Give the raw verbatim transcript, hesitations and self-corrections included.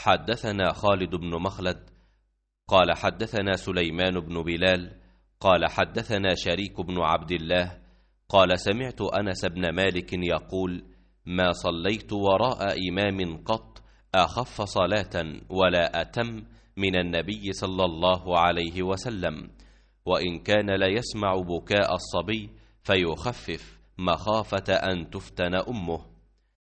حدثنا خالد بن مخلد قال حدثنا سليمان بن بلال قال حدثنا شريك بن عبد الله قال سمعت أنس بن مالك يقول: ما صليت وراء إمام قط أخف صلاة ولا أتم من النبي صلى الله عليه وسلم، وإن كان ليسمع بكاء الصبي فيخفف مخافة أن تفتن أمه.